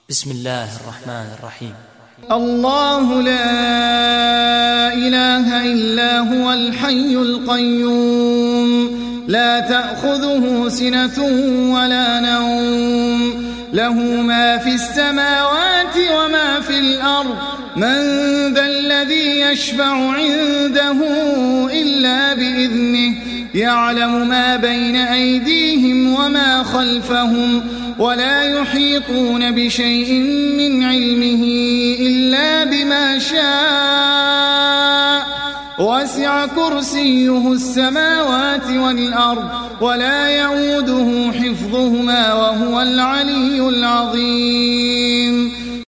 بسم الله الرحمن الرحيم. الله لا إله إلا هو الحي القيوم لا تأخذه سنة ولا نوم له ما في السماوات وما في الأرض من ذا الذي يشفع عنده إلا بإذنه يعلم ما بين أيديهم وما خلفهم ولا يحيطون بشيء من علمه إلا بما شاء وسع كرسيه السماوات والأرض ولا يؤوده حفظهما وهو العلي العظيم